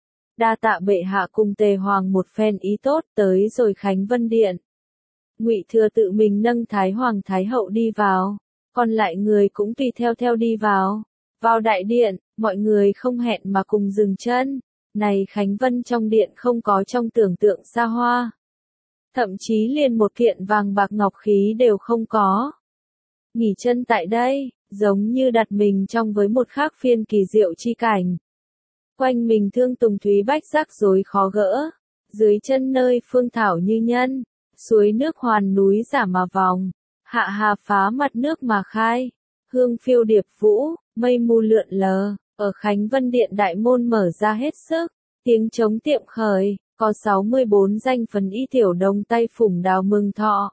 Đa tạ bệ hạ cùng Tề Hoàng một phen ý tốt, tới rồi Khánh Vân Điện. Ngụy Thừa tự mình nâng Thái Hoàng Thái Hậu đi vào, còn lại người cũng tùy theo đi vào. Vào đại điện, mọi người không hẹn mà cùng dừng chân. Này Khánh Vân trong điện không có trong tưởng tượng xa hoa. Thậm chí liền một kiện vàng bạc ngọc khí đều không có. Nghỉ chân tại đây, giống như đặt mình trong với một khác phiên kỳ diệu chi cảnh. Quanh mình thương tùng thúy bách rắc rối khó gỡ, dưới chân nơi phương thảo như nhân, suối nước hoàn núi giả mà vòng, hạ hà phá mặt nước mà khai, hương phiêu điệp vũ, mây mù lượn lờ, ở Khánh Vân Điện đại môn mở ra hết sức, tiếng trống tiệm khởi, có 64 danh phần y tiểu đồng tay phủng đào mừng thọ.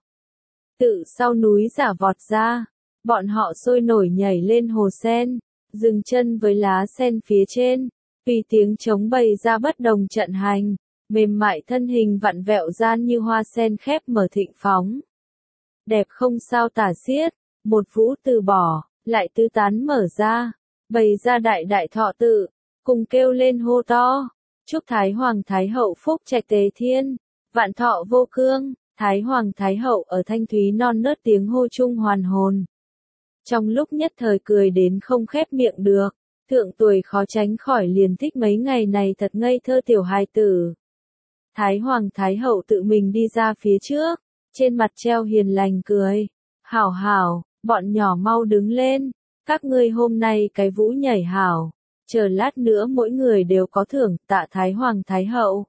Tự sau núi giả vọt ra, bọn họ sôi nổi nhảy lên hồ sen, dừng chân với lá sen phía trên. Vì tiếng trống bày ra bất đồng trận hành, mềm mại thân hình vặn vẹo gian như hoa sen khép mở thịnh phóng. Đẹp không sao tả xiết, một vũ từ bỏ, lại tứ tán mở ra, bày ra đại đại thọ tự, cùng kêu lên hô to, chúc Thái Hoàng Thái Hậu phúc trạch tế thiên, vạn thọ vô cương. Thái Hoàng Thái Hậu ở thanh thúy non nớt tiếng hô chung hoàn hồn. Trong lúc nhất thời cười đến không khép miệng được, thượng tuổi khó tránh khỏi liền thích mấy ngày này thật ngây thơ tiểu hài tử. Thái Hoàng Thái Hậu tự mình đi ra phía trước, trên mặt treo hiền lành cười. Hảo hảo, bọn nhỏ mau đứng lên, các ngươi hôm nay cái vũ nhảy hảo, chờ lát nữa mỗi người đều có thưởng tạ Thái Hoàng Thái Hậu.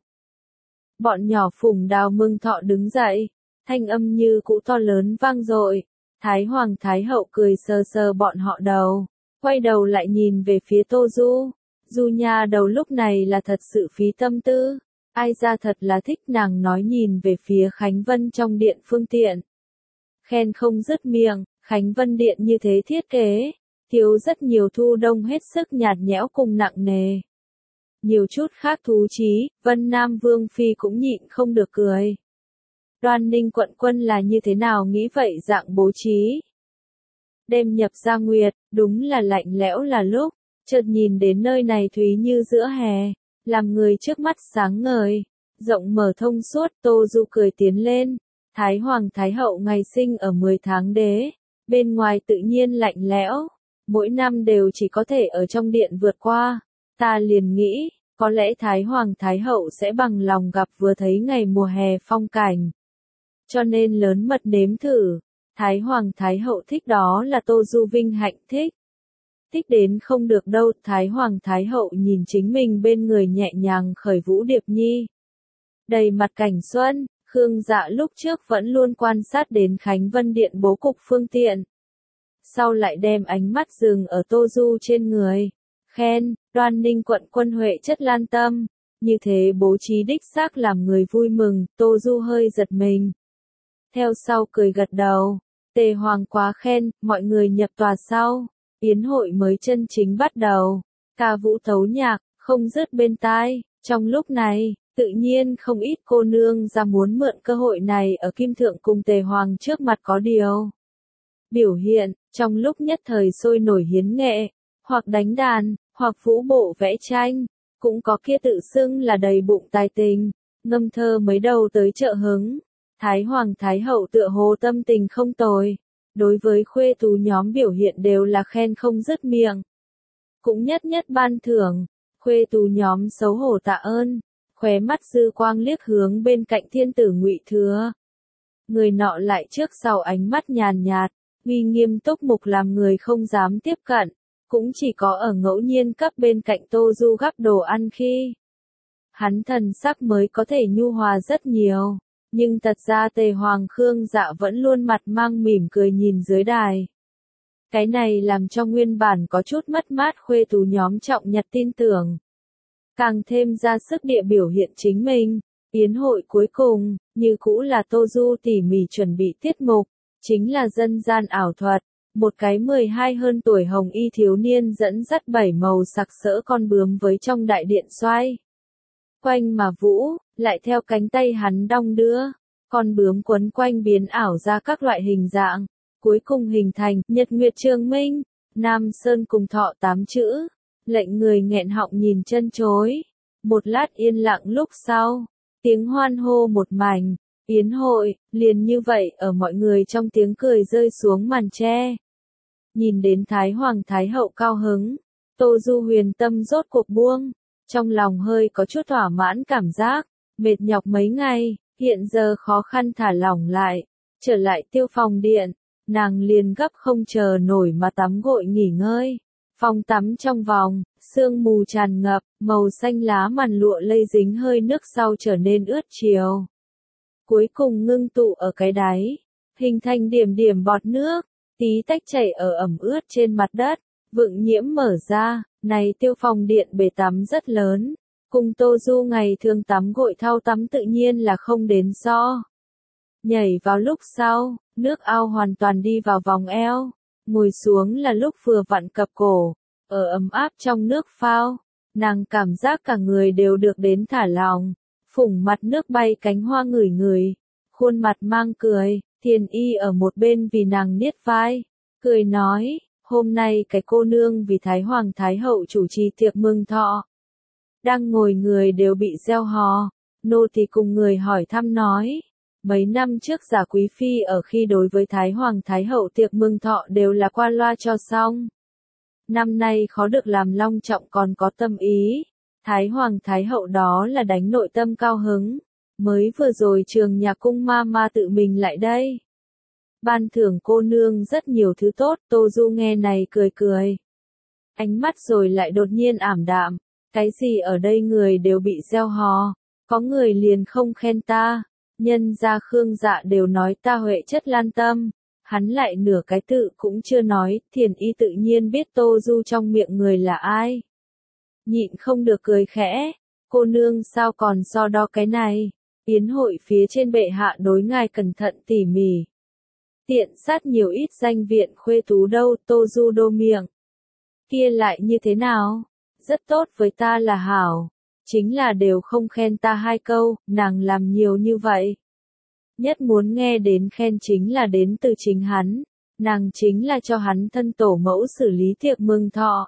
Bọn nhỏ Phùng Đào mừng thọ đứng dậy, thanh âm như cũ to lớn vang dội. Thái Hoàng Thái Hậu cười sờ sờ bọn họ đầu, quay đầu lại nhìn về phía Tô Du. Du nha đầu lúc này là thật sự phí tâm tư, ai ra thật là thích nàng nói nhìn về phía Khánh Vân trong điện phương tiện. Khen không dứt miệng, Khánh Vân điện như thế thiết kế, thiếu rất nhiều thu đông hết sức nhạt nhẽo cùng nặng nề. Nhiều chút khác thú chí, Vân Nam Vương Phi cũng nhịn không được cười. Đoan Ninh quận quân là như thế nào nghĩ vậy dạng bố trí. Đêm nhập ra nguyệt, đúng là lạnh lẽo là lúc, chợt nhìn đến nơi này thúy như giữa hè, làm người trước mắt sáng ngời, rộng mở thông suốt. Tô Du cười tiến lên, Thái Hoàng Thái Hậu ngày sinh ở 10 tháng đế, bên ngoài tự nhiên lạnh lẽo, mỗi năm đều chỉ có thể ở trong điện vượt qua. Ta liền nghĩ, có lẽ Thái Hoàng Thái Hậu sẽ bằng lòng gặp vừa thấy ngày mùa hè phong cảnh. Cho nên lớn mật nếm thử, Thái Hoàng Thái Hậu thích đó là Tô Du vinh hạnh thích. Thích đến không được đâu, Thái Hoàng Thái Hậu nhìn chính mình bên người nhẹ nhàng khởi vũ điệp nhi. Đầy mặt cảnh xuân, Khương Dạ lúc trước vẫn luôn quan sát đến Khánh Vân Điện bố cục phương tiện. Sau lại đem ánh mắt dừng ở Tô Du trên người. Khen, Đoan Ninh quận quân huệ chất lan tâm, như thế bố trí đích xác làm người vui mừng. Tô Du hơi giật mình. Theo sau cười gật đầu, Tề Hoàng quá khen, mọi người nhập tòa sau, yến hội mới chân chính bắt đầu, ca vũ tấu nhạc, không dứt bên tai. Trong lúc này, tự nhiên không ít cô nương ra muốn mượn cơ hội này ở Kim Thượng cùng Tề Hoàng trước mặt có điều biểu hiện, trong lúc nhất thời sôi nổi hiến nghệ, hoặc đánh đàn, hoặc vũ bộ vẽ tranh, cũng có kia tự xưng là đầy bụng tài tình, ngâm thơ mấy đầu tới trợ hứng. Thái Hoàng Thái Hậu tựa hồ tâm tình không tồi, đối với khuê tú nhóm biểu hiện đều là khen không dứt miệng. Cũng nhất nhất ban thưởng, khuê tú nhóm xấu hổ tạ ơn, khóe mắt dư quang liếc hướng bên cạnh thiên tử Ngụy Thừa. Người nọ lại trước sau ánh mắt nhàn nhạt, uy nghiêm túc mục làm người không dám tiếp cận, cũng chỉ có ở ngẫu nhiên cấp bên cạnh Tô Du gắp đồ ăn khi hắn thần sắc mới có thể nhu hòa rất nhiều. Nhưng thật ra Tề Hoàng Khương Dạ vẫn luôn mặt mang mỉm cười nhìn dưới đài. Cái này làm cho nguyên bản có chút mất mát khuê tú nhóm trọng nhật tin tưởng. Càng thêm ra sức địa biểu hiện chính mình. Yến hội cuối cùng, như cũ là Tô Du tỉ mỉ chuẩn bị tiết mục, chính là dân gian ảo thuật. Một cái 12 hơn tuổi hồng y thiếu niên dẫn dắt 7 màu sặc sỡ con bướm với trong đại điện xoay quanh mà vũ, lại theo cánh tay hắn đong đưa, con bướm quấn quanh biến ảo ra các loại hình dạng, cuối cùng hình thành Nhật Nguyệt Trường Minh, Nam Sơn cùng Thọ 8 chữ, lệnh người nghẹn họng nhìn chân chối. Một lát yên lặng lúc sau, tiếng hoan hô một mảnh, yến hội, liền như vậy ở mọi người trong tiếng cười rơi xuống màn tre. Nhìn đến Thái Hoàng Thái Hậu cao hứng, Tô Du huyền tâm rốt cuộc buông. Trong lòng hơi có chút thỏa mãn cảm giác, mệt nhọc mấy ngày, hiện giờ khó khăn thả lỏng lại, trở lại Tiêu Phòng điện, nàng liền gấp không chờ nổi mà tắm gội nghỉ ngơi. Phòng tắm trong vòng, sương mù tràn ngập, màu xanh lá màn lụa lây dính hơi nước sau trở nên ướt chiều. Cuối cùng ngưng tụ ở cái đáy, hình thành điểm điểm bọt nước, tí tách chảy ở ẩm ướt trên mặt đất, vựng nhiễm mở ra. Này Tiêu Phòng điện bể tắm rất lớn, cùng Tô Du ngày thường tắm gội thau tắm tự nhiên là không đến so. Nhảy vào lúc sau, nước ao hoàn toàn đi vào vòng eo, ngồi xuống là lúc vừa vặn cập cổ, ở ấm áp trong nước phao, nàng cảm giác cả người đều được đến thả lỏng, phủng mặt nước bay cánh hoa ngửi ngửi, khuôn mặt mang cười, Thiền Y ở một bên vì nàng niết vai, cười nói, hôm nay cái cô nương vì Thái Hoàng Thái Hậu chủ trì tiệc mừng thọ. Đang ngồi người đều bị reo hò, nô tỳ cùng người hỏi thăm nói, mấy năm trước giả quý phi ở khi đối với Thái Hoàng Thái Hậu tiệc mừng thọ đều là qua loa cho xong. Năm nay khó được làm long trọng còn có tâm ý, Thái Hoàng Thái Hậu đó là đánh nội tâm cao hứng, mới vừa rồi trường nhà cung ma tự mình lại đây. Ban thưởng cô nương rất nhiều thứ tốt, Tô Du nghe này cười cười. Ánh mắt rồi lại đột nhiên ảm đạm, cái gì ở đây người đều bị gieo hò, có người liền không khen ta, nhân gia Khương Dạ đều nói ta huệ chất lan tâm, hắn lại nửa cái tự cũng chưa nói, Thiền Y tự nhiên biết Tô Du trong miệng người là ai. Nhịn không được cười khẽ, cô nương sao còn so đo cái này, yến hội phía trên bệ hạ đối ngài cẩn thận tỉ mỉ. Tiện sát nhiều ít danh viện khuê tú đâu, Tô Du đô miệng. Kia lại như thế nào? Rất tốt với ta là hảo. Chính là đều không khen ta hai câu, nàng làm nhiều như vậy. Nhất muốn nghe đến khen chính là đến từ chính hắn. Nàng chính là cho hắn thân tổ mẫu xử lý tiệc mừng thọ.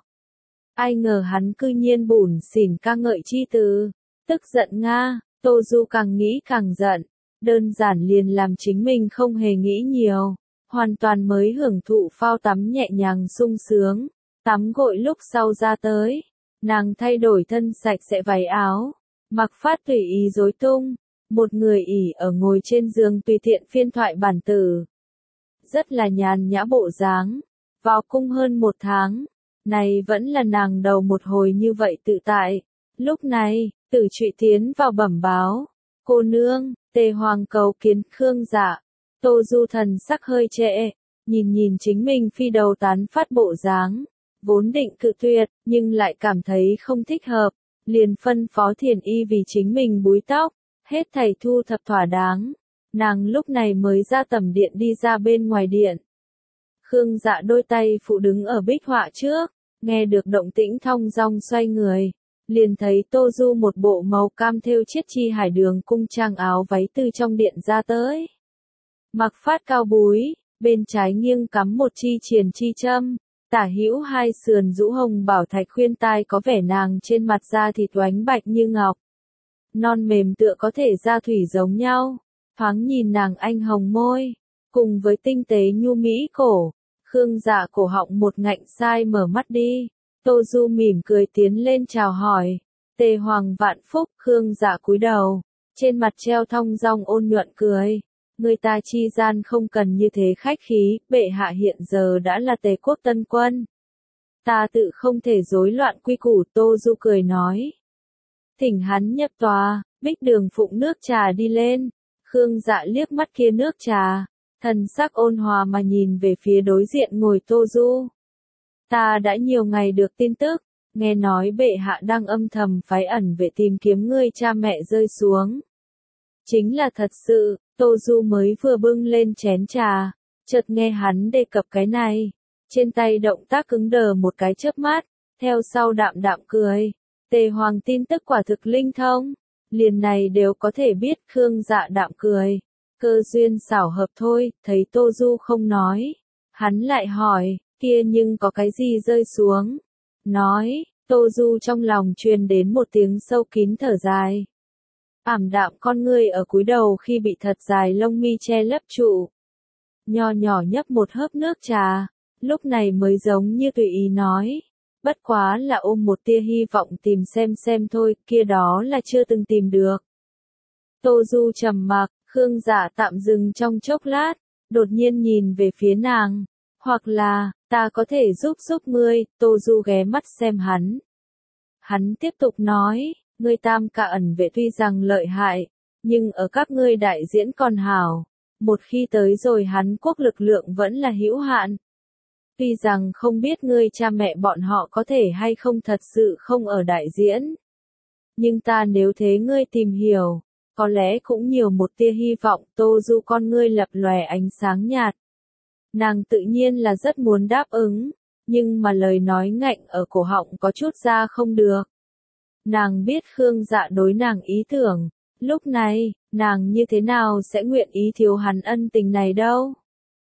Ai ngờ hắn cư nhiên bủn xỉn ca ngợi chi từ. Tức giận nga, Tô Du càng nghĩ càng giận. Đơn giản liền làm chính mình không hề nghĩ nhiều. Hoàn toàn mới hưởng thụ phao tắm nhẹ nhàng sung sướng. Tắm gội lúc sau ra tới. Nàng thay đổi thân sạch sẽ váy áo. Mặc phát tùy ý rối tung. Một người ỉ ở ngồi trên giường tùy tiện phiên thoại bản tử. Rất là nhàn nhã bộ dáng. Vào cung hơn 1 tháng. Này vẫn là nàng đầu một hồi như vậy tự tại. Lúc này, Tử Trụy tiến vào bẩm báo. Cô nương, Tề Hoàng cầu kiến Khương Dạ. Tô Du thần sắc hơi trệ. Nhìn chính mình phi đầu tán phát bộ dáng. Vốn định cự tuyệt, nhưng lại cảm thấy không thích hợp. Liền phân phó Thiền Y vì chính mình búi tóc. Hết thảy thu thập thỏa đáng. Nàng lúc này mới ra tầm điện đi ra bên ngoài điện. Khương Dạ đôi tay phụ đứng ở bích họa trước. Nghe được động tĩnh thong dong xoay người. Liền thấy Tô Du một bộ màu cam thêu chiết chi hải đường cung trang áo váy từ trong điện ra tới. Mặc phát cao búi, bên trái nghiêng cắm một chi triền chi châm, tả hữu hai sườn rũ hồng bảo thạch khuyên tai có vẻ nàng trên mặt da thịt oánh bạch như ngọc. Non mềm tựa có thể da thủy giống nhau, thoáng nhìn nàng anh hồng môi, cùng với tinh tế nhu mỹ cổ, Khương Dạ cổ họng một ngạnh sai mở mắt đi. Tô Du mỉm cười tiến lên chào hỏi. Tề Hoàng vạn phúc, Khương Dạ cúi đầu, trên mặt treo thong dong ôn nhuận cười. Người ta chi gian không cần như thế khách khí, bệ hạ hiện giờ đã là Tề quốc tân quân. Ta tự không thể rối loạn quy củ, Tô Du cười nói. Thỉnh hắn nhập tòa, Bích Đường phụng nước trà đi lên. Khương Dạ liếc mắt kia nước trà, thần sắc ôn hòa mà nhìn về phía đối diện ngồi Tô Du. Ta đã nhiều ngày được tin tức, nghe nói bệ hạ đang âm thầm phái ẩn vệ tìm kiếm ngươi cha mẹ rơi xuống. Chính là thật sự, Tô Du mới vừa bưng lên chén trà, chợt nghe hắn đề cập cái này. Trên tay động tác cứng đờ một cái chớp mắt, theo sau đạm đạm cười. Tề Hoàng tin tức quả thực linh thông, liền này đều có thể biết. Khương Dạ đạm cười. Cơ duyên xảo hợp thôi, thấy Tô Du không nói. Hắn lại hỏi, kia nhưng có cái gì rơi xuống? Nói, Tô Du trong lòng truyền đến một tiếng sâu kín thở dài. Ảm đạm con ngươi ở cúi đầu khi bị thật dài lông mi che lấp trụ. Nho nhỏ nhấp một hớp nước trà, lúc này mới giống như tùy ý nói. Bất quá là ôm một tia hy vọng tìm xem thôi, kia đó là chưa từng tìm được. Tô Du trầm mặc, Khương Dạ tạm dừng trong chốc lát, đột nhiên nhìn về phía nàng. Hoặc là, ta có thể giúp ngươi, Tô Du ghé mắt xem hắn. Hắn tiếp tục nói, ngươi Tam Ca ẩn vệ tuy rằng lợi hại, nhưng ở các ngươi đại diễn còn hảo. Một khi tới rồi hắn quốc lực lượng vẫn là hữu hạn. Tuy rằng không biết ngươi cha mẹ bọn họ có thể hay không thật sự không ở đại diễn. Nhưng ta nếu thế ngươi tìm hiểu, có lẽ cũng nhiều một tia hy vọng. Tô Du con ngươi lập lòe ánh sáng nhạt. Nàng tự nhiên là rất muốn đáp ứng, nhưng mà lời nói ngạnh ở cổ họng có chút ra không được. Nàng biết Khương Dạ đối nàng ý tưởng, Lúc này, nàng như thế nào sẽ nguyện ý thiếu hắn ân tình này đâu.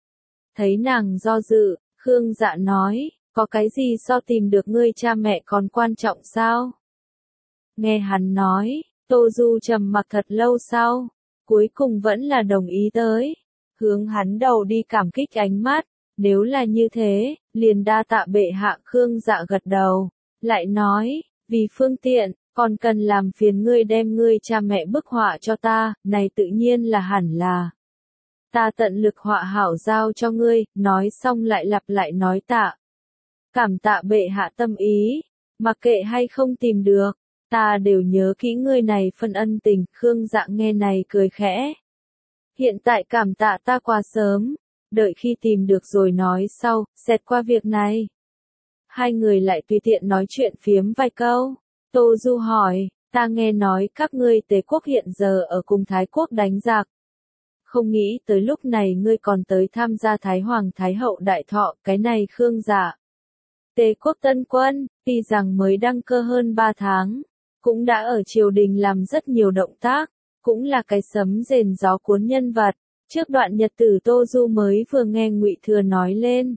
Thấy nàng do dự, Khương Dạ nói, có cái gì so tìm được ngươi cha mẹ còn quan trọng sao? Nghe hắn nói, Tô Du trầm mặc thật lâu sau, cuối cùng vẫn là đồng ý tới, hướng hắn đầu đi cảm kích ánh mắt, nếu là như thế, liền đa tạ bệ hạ. Khương Dạ gật đầu, lại nói, vì phương tiện, còn cần làm phiền ngươi đem ngươi cha mẹ bức họa cho ta, này tự nhiên là hẳn là. Ta tận lực họa hảo giao cho ngươi, nói xong lại lặp lại nói tạ. Cảm tạ bệ hạ tâm ý, mặc kệ hay không tìm được, ta đều nhớ kỹ ngươi này phân ân tình. Khương Dạ nghe này cười khẽ. Hiện tại cảm tạ ta quá sớm, đợi khi tìm được rồi nói sau, xẹt qua việc này. Hai người lại tùy tiện nói chuyện phiếm vài câu. Tô Du hỏi, ta nghe nói các ngươi Tề quốc hiện giờ ở cùng Thái quốc đánh giặc. Không nghĩ tới lúc này ngươi còn tới tham gia Thái Hoàng Thái Hậu đại thọ, cái này Khương Dạ. Tề quốc tân quân, tuy rằng mới đăng cơ hơn 3 tháng, cũng đã ở triều đình làm rất nhiều động tác, cũng là cái sấm rền gió cuốn nhân vật. Trước đoạn nhật tử Tô Du mới vừa nghe Ngụy Thừa nói lên.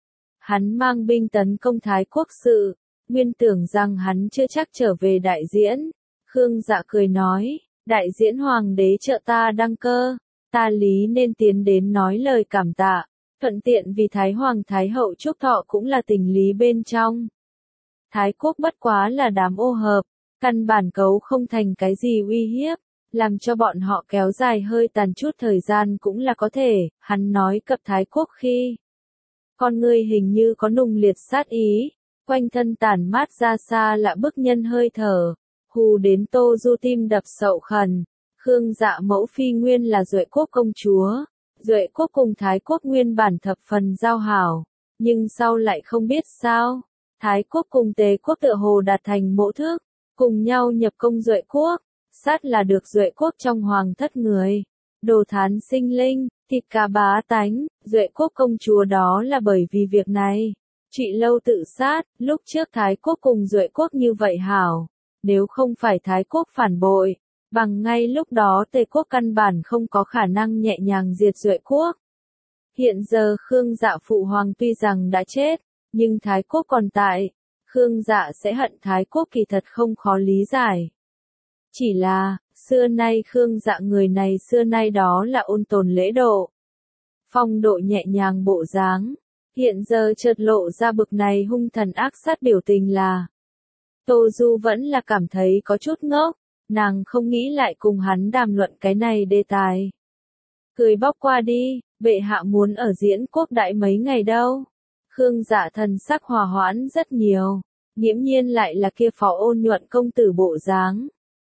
Hắn mang binh tấn công Thái quốc sự, nguyên tưởng rằng hắn chưa chắc trở về đại diễn. Khương Dạ cười nói, đại diễn hoàng đế trợ ta đăng cơ, ta lý nên tiến đến nói lời cảm tạ, thuận tiện vì Thái Hoàng Thái Hậu chúc thọ cũng là tình lý bên trong. Thái quốc bất quá là đám ô hợp, căn bản cấu không thành cái gì uy hiếp, làm cho bọn họ kéo dài hơi tàn chút thời gian cũng là có thể. Hắn nói cập Thái quốc khi, con ngươi hình như có nùng liệt sát ý, quanh thân tản mát ra xa lạ bức nhân hơi thở, hù đến Tô Du tim đập sậu khẩn. Khương Dạ mẫu phi nguyên là Duệ quốc công chúa, Duệ quốc cùng Thái quốc nguyên bản thập phần giao hảo, nhưng sau lại không biết sao, Thái quốc cùng Tề quốc tựa hồ đạt thành mẫu thức, cùng nhau nhập công Duệ quốc, sát là được Duệ quốc trong hoàng thất người, đồ thán sinh linh, thịt cá bá tánh. Duệ quốc công chúa đó là bởi vì việc này, Trụy Lâu tự sát. Lúc trước Thái quốc cùng Duệ quốc như vậy hảo, nếu không phải Thái quốc phản bội, bằng ngay lúc đó Tề quốc căn bản không có khả năng nhẹ nhàng diệt Duệ quốc. Hiện giờ Khương Dạ phụ hoàng tuy rằng đã chết, nhưng Thái quốc còn tại, Khương Dạ sẽ hận Thái quốc kỳ thật không khó lý giải. Chỉ là, xưa nay Khương Dạ người này xưa nay đó là ôn tồn lễ độ, phong độ nhẹ nhàng bộ dáng, hiện giờ chợt lộ ra bực này hung thần ác sát biểu tình là. Tô Du vẫn là cảm thấy có chút ngốc, nàng không nghĩ lại cùng hắn đàm luận cái này đề tài. Cười bóc qua đi, bệ hạ muốn ở Diễn quốc đại mấy ngày đâu. Khương Dạ thần sắc hòa hoãn rất nhiều, nghiễm nhiên lại là kia phó ôn nhuận công tử bộ dáng.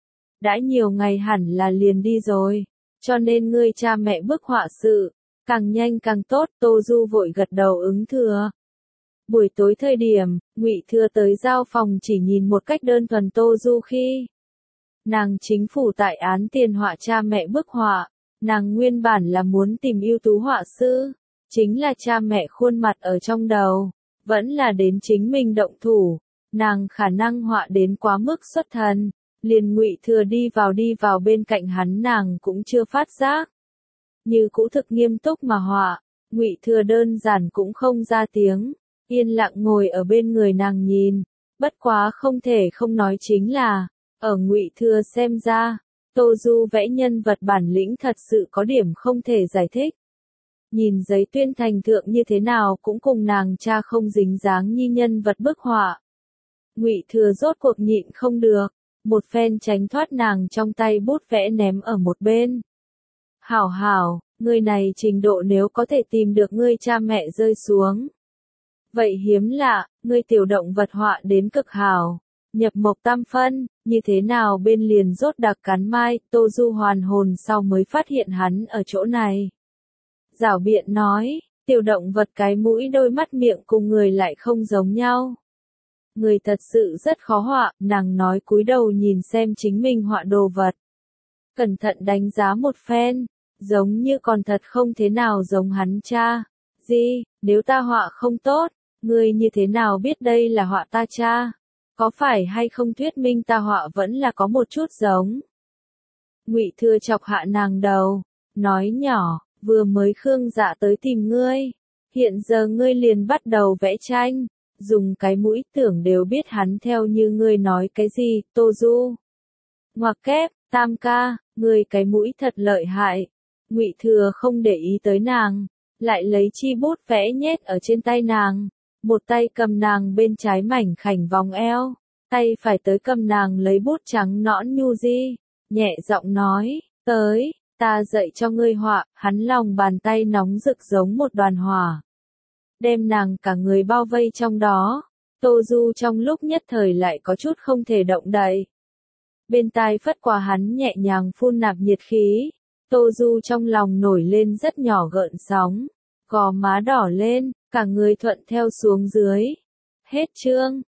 Đã nhiều ngày hẳn là liền đi rồi, cho nên ngươi cha mẹ bức họa sự, càng nhanh càng tốt. Tô Du vội gật đầu ứng thừa. Buổi tối thời điểm, Ngụy Thừa tới giao phòng chỉ nhìn một cách đơn thuần Tô Du khi nàng chính phủ tại án tiền họa cha mẹ bức họa, nàng nguyên bản là muốn tìm ưu tú họa sư, chính là cha mẹ khuôn mặt ở trong đầu, vẫn là đến chính mình động thủ, nàng khả năng họa đến quá mức xuất thần, liền Ngụy Thừa đi vào bên cạnh hắn nàng cũng chưa phát giác. Như cũ thực nghiêm túc mà họa, Ngụy Thừa đơn giản cũng không ra tiếng, yên lặng ngồi ở bên người nàng nhìn, bất quá không thể không nói chính là, ở Ngụy Thừa xem ra, Tô Du vẽ nhân vật bản lĩnh thật sự có điểm không thể giải thích. Nhìn giấy tuyên thành thượng như thế nào cũng cùng nàng cha không dính dáng như nhân vật bức họa. Ngụy Thừa rốt cuộc nhịn không được, một phen tránh thoát nàng trong tay bút vẽ ném ở một bên. Hảo hảo, người này trình độ nếu có thể tìm được ngươi cha mẹ rơi xuống. Vậy hiếm lạ, ngươi tiểu động vật họa đến cực hảo, nhập mộc tam phân, như thế nào bên liền rốt đặc cắn mai. Tô Du hoàn hồn sau mới phát hiện hắn ở chỗ này. Giảo biện nói, tiểu động vật cái mũi đôi mắt miệng cùng người lại không giống nhau. Người thật sự rất khó họa, nàng nói cúi đầu nhìn xem chính mình họa đồ vật. Cẩn thận đánh giá một phen, giống như còn thật không thế nào giống hắn cha. Gì, nếu ta họa không tốt, ngươi như thế nào biết đây là họa ta cha? Có phải hay không thuyết minh ta họa vẫn là có một chút giống? Ngụy Thừa chọc hạ nàng đầu, nói nhỏ, vừa mới Khương Dạ tới tìm ngươi, hiện giờ ngươi liền bắt đầu vẽ tranh, dùng cái mũi tưởng đều biết hắn theo như ngươi nói cái gì, Tô Du. Ngoặc kép, Tam ca, ngươi cái mũi thật lợi hại. Ngụy Thừa không để ý tới nàng, lại lấy chi bút vẽ nhét ở trên tay nàng, một tay cầm nàng bên trái mảnh khảnh vòng eo, tay phải tới cầm nàng lấy bút trắng nõn nhu di, nhẹ giọng nói, tới, ta dạy cho ngươi họa, hắn lòng bàn tay nóng rực giống một đoàn hỏa, đem nàng cả người bao vây trong đó. Tô Du trong lúc nhất thời lại có chút không thể động đậy. Bên tai phất qua hắn nhẹ nhàng phun nạp nhiệt khí, Tô Du trong lòng nổi lên rất nhỏ gợn sóng, gò má đỏ lên, cả người thuận theo xuống dưới. Hết chương.